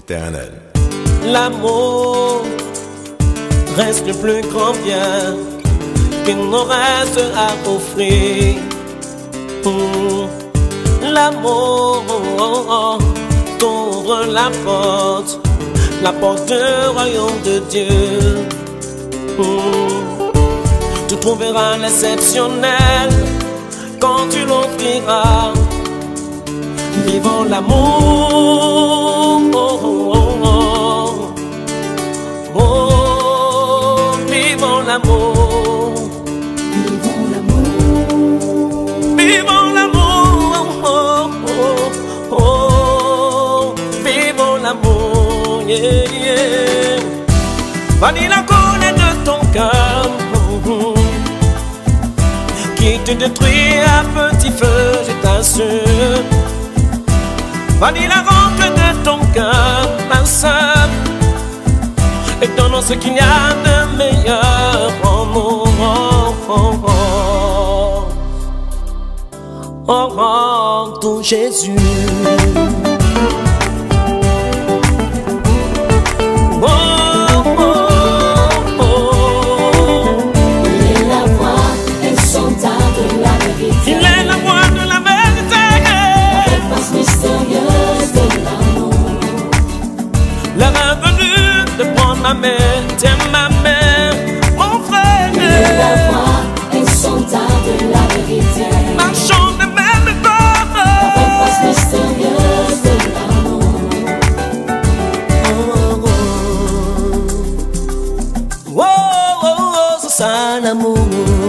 éternel. L'amour reste le plus grand bien qu'il nous reste à offrir. L'amour t'ouvre la porte du royaume de Dieu. Tu trouveras l'exceptionnel quand tu l'offriras. Vivons l'amour, vivons l'amour, vivons l'amour, vivons l'amour, yeah, yeah. Vanille la colère de ton cœur qui te détruit à petit feu, je t'assure. Vanille la rentre de ton cœur, ma sœur, et donne ce qu'il y a de meilleur en nous. Oh, ton Jésus. Ma mère, tiens ma mère, mon frère. Il est la voix et son temps de la vérité. Marchons de même corps. La face mystérieuse de l'amour. Oh, oh, oh, oh, c'est ça l'amour.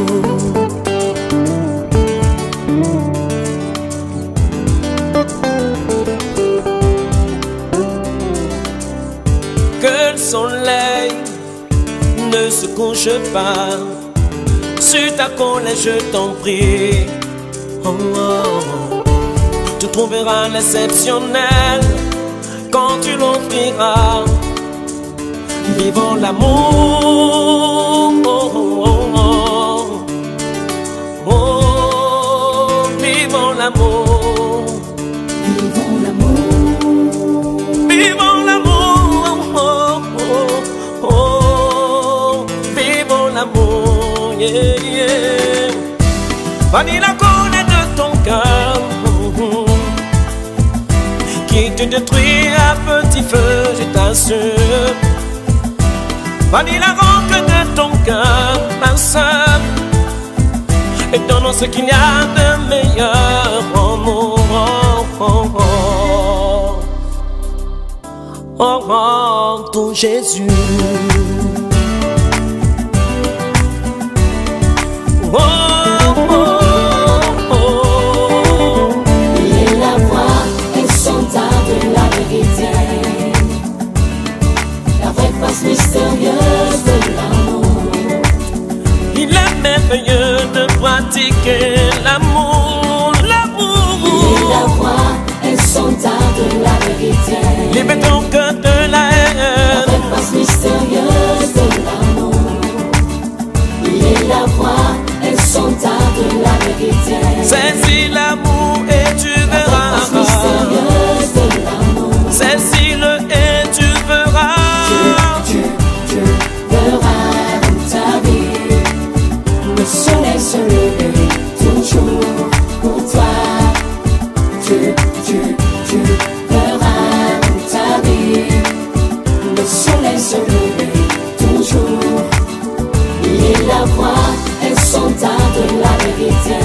Que le soleil ne se couche pas sur ta colère, je t'en prie. Oh, oh. Tu trouveras l'exceptionnel quand tu l'offriras. Vivons l'amour, oh, oh, oh, oh, vivons l'amour, Vivons l'amour. vivons l'amour, oh, oh, vivons l'amour, yeah, yeah. Vanille la colère de ton cœur qui te détruit à petit feu, je t'assure. Vanille la rentre de ton cœur, ma sœur, et donne ce qu'il y a de meilleur en nous. Oh, ton Jésus. Oh, oh, oh. Il est la voix et son temps de la vérité. La vraie face mystérieuse de l'amour. Il est merveilleux de pratiquer l'amour, l'amour. Il est la voix et son temps de la vérité. Libère ton cœur de la La haine. vraie face mystérieuse de l'amour. Il est la voix et son temps de la vérité. Saisis l'amour et tu La vraie verras. face mystérieuse de l'amour. Saisis-le et tu verras. Tu verras dans ta vie le soleil se lever toujours pour toi. Tu verras dans ta vie le soleil se lever toujours. Il est la voix et son temps de la vérité.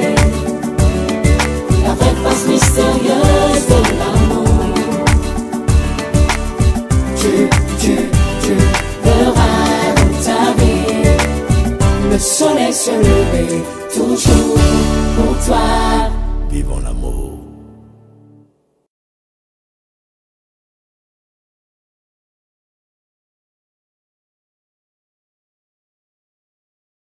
La vraie face mystérieuse de l'amour. Tu verras dans ta vie le soleil se lever toujours pour toi. Vivons l'amour.